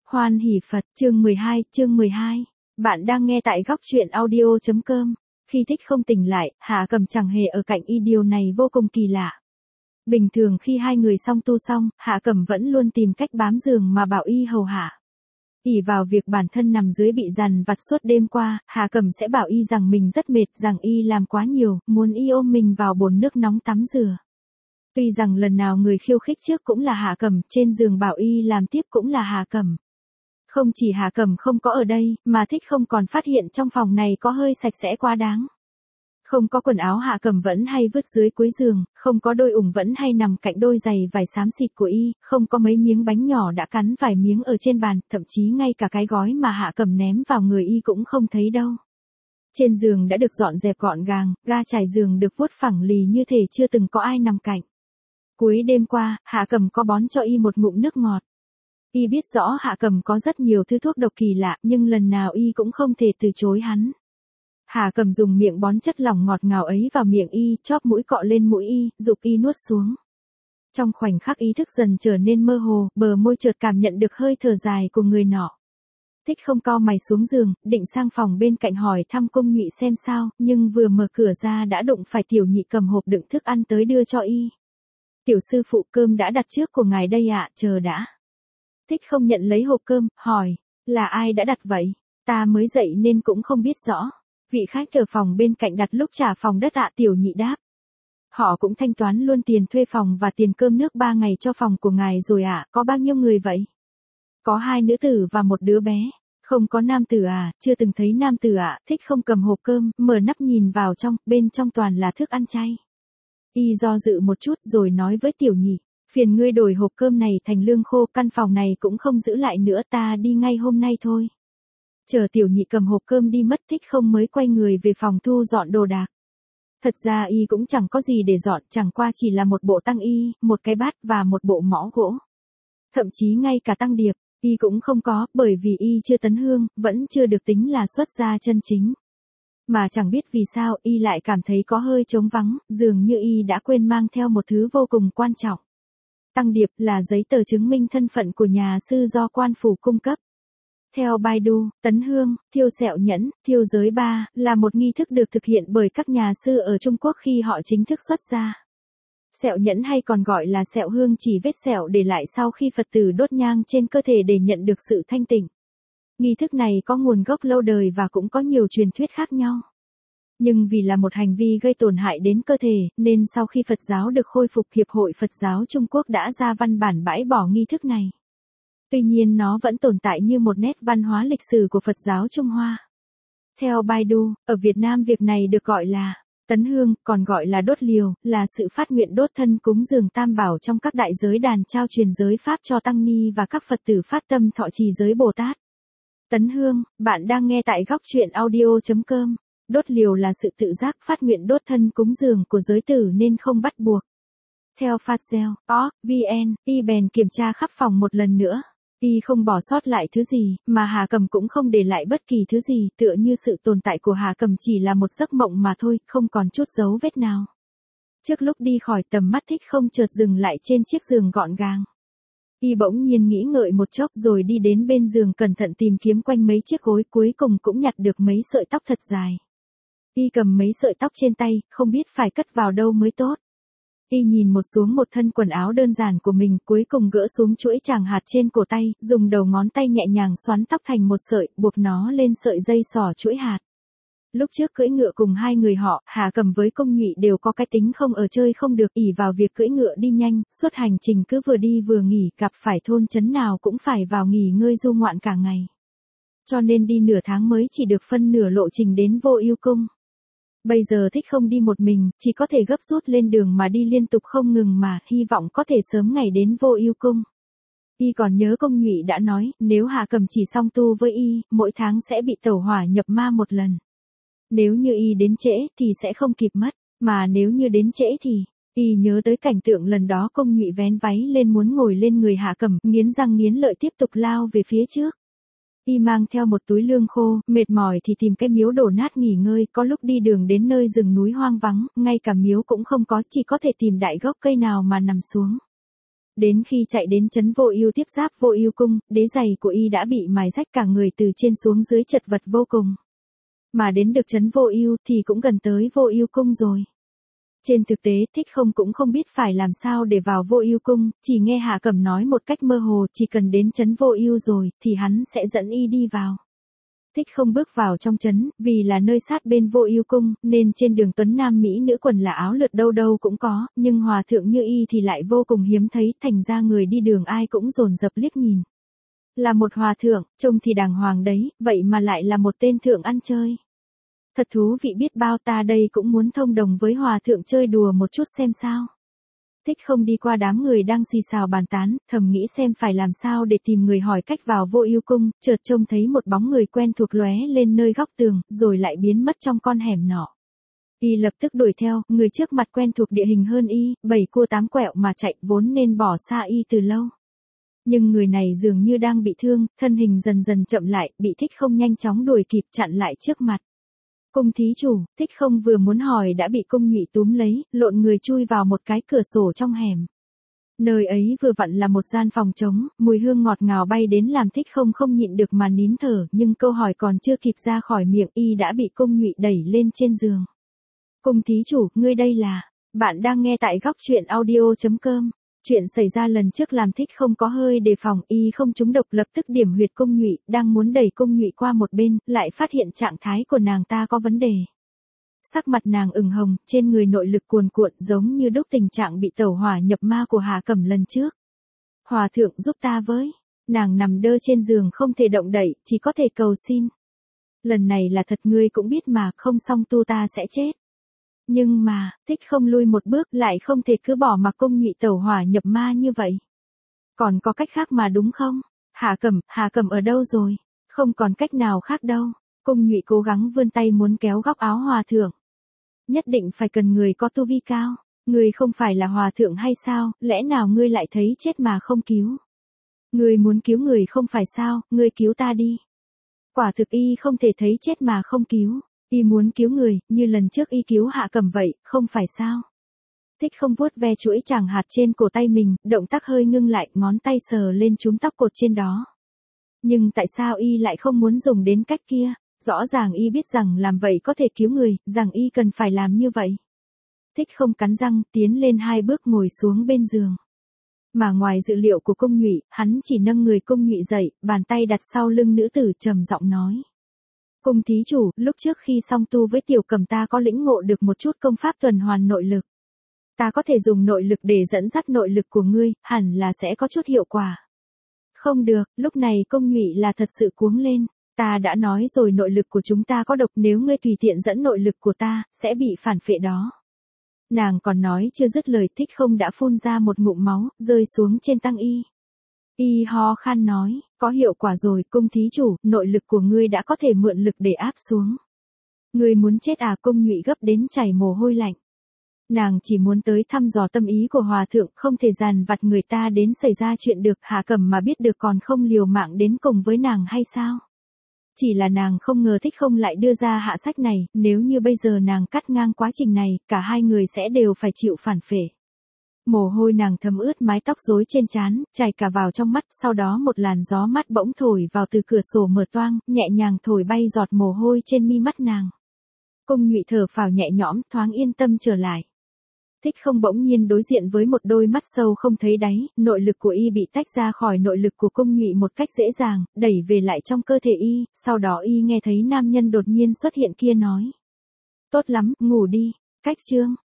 Hoan hỷ Phật, chương 12. Bạn đang nghe tại góc truyện audio.com. Khi Thích không tỉnh lại, Hạ Cẩm chẳng hề ở cạnh y, điều này vô cùng kỳ lạ. Bình thường khi hai người song tu xong, Hạ Cẩm vẫn luôn tìm cách bám giường mà bảo y hầu hạ. Ỷ vào việc bản thân nằm dưới bị dằn vặt suốt đêm qua, Hạ Cẩm sẽ bảo y rằng mình rất mệt, rằng y làm quá nhiều, muốn y ôm mình vào bồn nước nóng tắm rửa. Tuy rằng lần nào người khiêu khích trước cũng là Hạ Cẩm, trên giường bảo y làm tiếp cũng là Hạ Cẩm. Không chỉ Hạ Cẩm không có ở đây, mà Thích không còn phát hiện trong phòng này có hơi sạch sẽ quá đáng. Không có quần áo Hạ Cẩm vẫn hay vứt dưới cuối giường, không có đôi ủng vẫn hay nằm cạnh đôi giày vải xám xịt của y, không có mấy miếng bánh nhỏ đã cắn vài miếng ở trên bàn, thậm chí ngay cả cái gói mà Hạ Cẩm ném vào người y cũng không thấy đâu. Trên giường đã được dọn dẹp gọn gàng, ga trải giường được vuốt phẳng lì như thể chưa từng có ai nằm cạnh. Cuối đêm qua, Hạ Cẩm có bón cho y một ngụm nước ngọt. Y biết rõ Hạ Cẩm có rất nhiều thứ thuốc độc kỳ lạ, nhưng lần nào y cũng không thể từ chối hắn. Hạ Cẩm dùng miệng bón chất lỏng ngọt ngào ấy vào miệng y, chóp mũi cọ lên mũi y, giục y nuốt xuống. Trong khoảnh khắc ý thức dần trở nên mơ hồ, bờ môi chợt cảm nhận được hơi thở dài của người nọ. Thích không cau mày xuống giường, định sang phòng bên cạnh hỏi thăm Cung Nhụy xem sao, nhưng vừa mở cửa ra đã đụng phải Tiểu Nhị cầm hộp đựng thức ăn tới đưa cho y. Tiểu sư phụ, cơm đã đặt trước của ngài đây ạ, chờ đã. Thích không nhận lấy hộp cơm, hỏi, là ai đã đặt vậy? Ta mới dậy nên cũng không biết rõ. Vị khách ở phòng bên cạnh đặt lúc trả phòng đất ạ. Tiểu Nhị đáp. Họ cũng thanh toán luôn tiền thuê phòng và tiền cơm nước 3 ngày cho phòng của ngài rồi ạ. Có bao nhiêu người vậy? Có 2 nữ tử và một đứa bé. Không có nam tử à? Chưa từng thấy nam tử ạ. Thích không cầm hộp cơm, mở nắp nhìn vào trong, bên trong toàn là thức ăn chay. Y do dự một chút rồi nói với Tiểu Nhị, phiền ngươi đổi hộp cơm này thành lương khô, căn phòng này cũng không giữ lại nữa, ta đi ngay hôm nay thôi. Chờ Tiểu Nhị cầm hộp cơm đi mất, Thích không mới quay người về phòng thu dọn đồ đạc. Thật ra y cũng chẳng có gì để dọn, chẳng qua chỉ là một bộ tăng y, một cái bát và một bộ mõ gỗ. Thậm chí ngay cả tăng điệp, y cũng không có, bởi vì y chưa tấn hương, vẫn chưa được tính là xuất gia chân chính. Mà chẳng biết vì sao y lại cảm thấy có hơi trống vắng, dường như y đã quên mang theo một thứ vô cùng quan trọng. Tăng điệp là giấy tờ chứng minh thân phận của nhà sư do quan phủ cung cấp. Theo Baidu, tấn hương, thiêu sẹo nhẫn, thiêu giới ba, là một nghi thức được thực hiện bởi các nhà sư ở Trung Quốc khi họ chính thức xuất gia. Sẹo nhẫn hay còn gọi là sẹo hương chỉ vết sẹo để lại sau khi Phật tử đốt nhang trên cơ thể để nhận được sự thanh tịnh. Nghi thức này có nguồn gốc lâu đời và cũng có nhiều truyền thuyết khác nhau. Nhưng vì là một hành vi gây tổn hại đến cơ thể, nên sau khi Phật giáo được khôi phục, Hiệp hội Phật giáo Trung Quốc đã ra văn bản bãi bỏ nghi thức này. Tuy nhiên nó vẫn tồn tại như một nét văn hóa lịch sử của Phật giáo Trung Hoa. Theo Baidu, ở Việt Nam việc này được gọi là tấn hương, còn gọi là đốt liều, là sự phát nguyện đốt thân cúng dường tam bảo trong các đại giới đàn trao truyền giới Pháp cho Tăng Ni và các Phật tử phát tâm thọ trì giới Bồ Tát. Tấn hương, bạn đang nghe tại góc truyện audio.com. Đốt liều là sự tự giác phát nguyện đốt thân cúng dường của giới tử nên không bắt buộc. Theo Fazell.vn, y bèn kiểm tra khắp phòng một lần nữa. Y không bỏ sót lại thứ gì, mà Hạ Cẩm cũng không để lại bất kỳ thứ gì, tựa như sự tồn tại của Hạ Cẩm chỉ là một giấc mộng mà thôi, không còn chút dấu vết nào. Trước lúc đi khỏi tầm mắt Thích không chợt dừng lại trên chiếc giường gọn gàng. Y bỗng nhiên nghĩ ngợi một chốc rồi đi đến bên giường cẩn thận tìm kiếm quanh mấy chiếc gối, cuối cùng cũng nhặt được mấy sợi tóc thật dài. Y cầm mấy sợi tóc trên tay, không biết phải cất vào đâu mới tốt. Y nhìn xuống một thân quần áo đơn giản của mình, cuối cùng gỡ xuống chuỗi tràng hạt trên cổ tay, dùng đầu ngón tay nhẹ nhàng xoắn tóc thành một sợi, buộc nó lên sợi dây xỏ chuỗi hạt. Lúc trước cưỡi ngựa cùng hai người họ, Hạ Cẩm với Cung Nhụy đều có cái tính không ở chơi không được, ỷ vào việc cưỡi ngựa đi nhanh, suốt hành trình cứ vừa đi vừa nghỉ, gặp phải thôn trấn nào cũng phải vào nghỉ ngơi du ngoạn cả ngày. Cho nên đi nửa tháng mới chỉ được phân nửa lộ trình đến Vô Ưu Cung. Bây giờ Thích không đi một mình, chỉ có thể gấp rút lên đường mà đi liên tục không ngừng mà, hy vọng có thể sớm ngày đến Vô Ưu Cung. Y còn nhớ Cung Nhụy đã nói, nếu Hạ Cẩm chỉ song tu với y, mỗi tháng sẽ bị tẩu hỏa nhập ma một lần. Nếu như y đến trễ thì sẽ không kịp mất, mà nếu như đến trễ thì, y nhớ tới cảnh tượng lần đó Cung Nhụy vén váy lên muốn ngồi lên người Hạ Cẩm, nghiến răng nghiến lợi tiếp tục lao về phía trước. Y mang theo một túi lương khô, mệt mỏi thì tìm cái miếu đổ nát nghỉ ngơi, có lúc đi đường đến nơi rừng núi hoang vắng, ngay cả miếu cũng không có, chỉ có thể tìm đại gốc cây nào mà nằm xuống. Đến khi chạy đến trấn Vô Ưu tiếp giáp Vô Ưu cung, đế giày của y đã bị mài rách cả người từ trên xuống dưới chật vật vô cùng. Mà đến được trấn Vô Ưu thì cũng gần tới Vô Ưu cung rồi. Trên thực tế Thích Không cũng không biết phải làm sao để vào Vô Ưu cung, chỉ nghe Hạ Cẩm nói một cách mơ hồ chỉ cần đến trấn Vô Ưu rồi thì hắn sẽ dẫn y đi vào. Thích Không bước vào trong trấn, vì là nơi sát bên Vô Ưu cung, nên trên đường tuấn nam mỹ nữ quần là áo lượt đâu đâu cũng có, nhưng hòa thượng như y thì lại vô cùng hiếm thấy, thành ra người đi đường ai cũng dồn dập liếc nhìn. Là một hòa thượng, trông thì đàng hoàng đấy, vậy mà lại là một tên thượng ăn chơi. Thật thú vị biết bao, ta đây cũng muốn thông đồng với hòa thượng chơi đùa một chút xem sao. Thích Không đi qua đám người đang xì xào bàn tán, thầm nghĩ xem phải làm sao để tìm người hỏi cách vào Vô Ưu cung, chợt trông thấy một bóng người quen thuộc lóe lên nơi góc tường, rồi lại biến mất trong con hẻm nọ. Y lập tức đuổi theo, người trước mặt quen thuộc địa hình hơn y, 7 cua 8 quẹo mà chạy, vốn nên bỏ xa y từ lâu. Nhưng người này dường như đang bị thương, thân hình dần dần chậm lại, bị Thích Không nhanh chóng đuổi kịp chặn lại trước mặt. Cung thí chủ, Thích Không vừa muốn hỏi đã bị Cung Nhụy túm lấy, lộn người chui vào một cái cửa sổ trong hẻm. Nơi ấy vừa vặn là một gian phòng trống, mùi hương ngọt ngào bay đến làm Thích Không không nhịn được mà nín thở, nhưng câu hỏi còn chưa kịp ra khỏi miệng y đã bị Cung Nhụy đẩy lên trên giường. Cung thí chủ, ngươi đây là... Bạn đang nghe tại góc truyện audio.com. Chuyện xảy ra lần trước làm Thích Không có hơi đề phòng, y không trúng độc lập tức điểm huyệt Cung Nhụy, đang muốn đẩy Cung Nhụy qua một bên, lại phát hiện trạng thái của nàng ta có vấn đề. Sắc mặt nàng ửng hồng, trên người nội lực cuồn cuộn giống như đúc tình trạng bị tẩu hỏa nhập ma của Hạ Cẩm lần trước. Hòa thượng giúp ta với. Nàng nằm đơ trên giường không thể động đậy, chỉ có thể cầu xin. Lần này là thật, ngươi cũng biết mà, không xong tu ta sẽ chết. Nhưng mà, Thích Không lui một bước, lại không thể cứ bỏ mặc Cung Nhụy tẩu hỏa nhập ma như vậy. Còn có cách khác mà đúng không? Hạ Cẩm ở đâu rồi? Không còn cách nào khác đâu. Cung Nhụy cố gắng vươn tay muốn kéo góc áo hòa thượng. Nhất định phải cần người có tu vi cao. Ngươi không phải là hòa thượng hay sao, lẽ nào ngươi lại thấy chết mà không cứu? Ngươi muốn cứu người không phải sao, ngươi cứu ta đi. Quả thực y không thể thấy chết mà không cứu. Y muốn cứu người, như lần trước y cứu Hạ Cẩm vậy, không phải sao? Thích Không vuốt ve chuỗi chàng hạt trên cổ tay mình, động tác hơi ngưng lại, ngón tay sờ lên chúm tóc cột trên đó. Nhưng tại sao y lại không muốn dùng đến cách kia? Rõ ràng y biết rằng làm vậy có thể cứu người, rằng y cần phải làm như vậy. Thích Không cắn răng, tiến lên 2 bước ngồi xuống bên giường. Mà ngoài dự liệu của Cung Nhụy, hắn chỉ nâng người Cung Nhụy dậy, bàn tay đặt sau lưng nữ tử trầm giọng nói. Cung thí chủ, lúc trước khi song tu với Tiểu Cẩm ta có lĩnh ngộ được một chút công pháp tuần hoàn nội lực. Ta có thể dùng nội lực để dẫn dắt nội lực của ngươi, hẳn là sẽ có chút hiệu quả. Không được, lúc này Cung Nhụy là thật sự cuống lên. Ta đã nói rồi nội lực của chúng ta có độc, nếu ngươi tùy tiện dẫn nội lực của ta, sẽ bị phản phệ đó. Nàng còn nói chưa dứt lời, Thích Không đã phun ra một ngụm máu, rơi xuống trên tăng y. Y ho khan nói, có hiệu quả rồi, cung thí chủ, nội lực của ngươi đã có thể mượn lực để áp xuống. Ngươi muốn chết à? Cung Nhụy gấp đến chảy mồ hôi lạnh. Nàng chỉ muốn tới thăm dò tâm ý của hòa thượng, không thể dàn vặt người ta đến xảy ra chuyện được. Hạ Cẩm mà biết được còn không liều mạng đến cùng với nàng hay sao? Chỉ là nàng không ngờ Thích Không lại đưa ra hạ sách này, nếu như bây giờ nàng cắt ngang quá trình này, cả hai người sẽ đều phải chịu phản phệ. Mồ hôi nàng thấm ướt mái tóc rối trên trán, chảy cả vào trong mắt, sau đó một làn gió mát bỗng thổi vào từ cửa sổ mở toang, nhẹ nhàng thổi bay giọt mồ hôi trên mi mắt nàng. Cung Nhụy thở phào nhẹ nhõm, thoáng yên tâm trở lại. Thích Không bỗng nhiên đối diện với một đôi mắt sâu không thấy đáy, nội lực của y bị tách ra khỏi nội lực của Cung Nhụy một cách dễ dàng, đẩy về lại trong cơ thể y, sau đó y nghe thấy nam nhân đột nhiên xuất hiện kia nói. Tốt lắm, ngủ đi. Cách chương.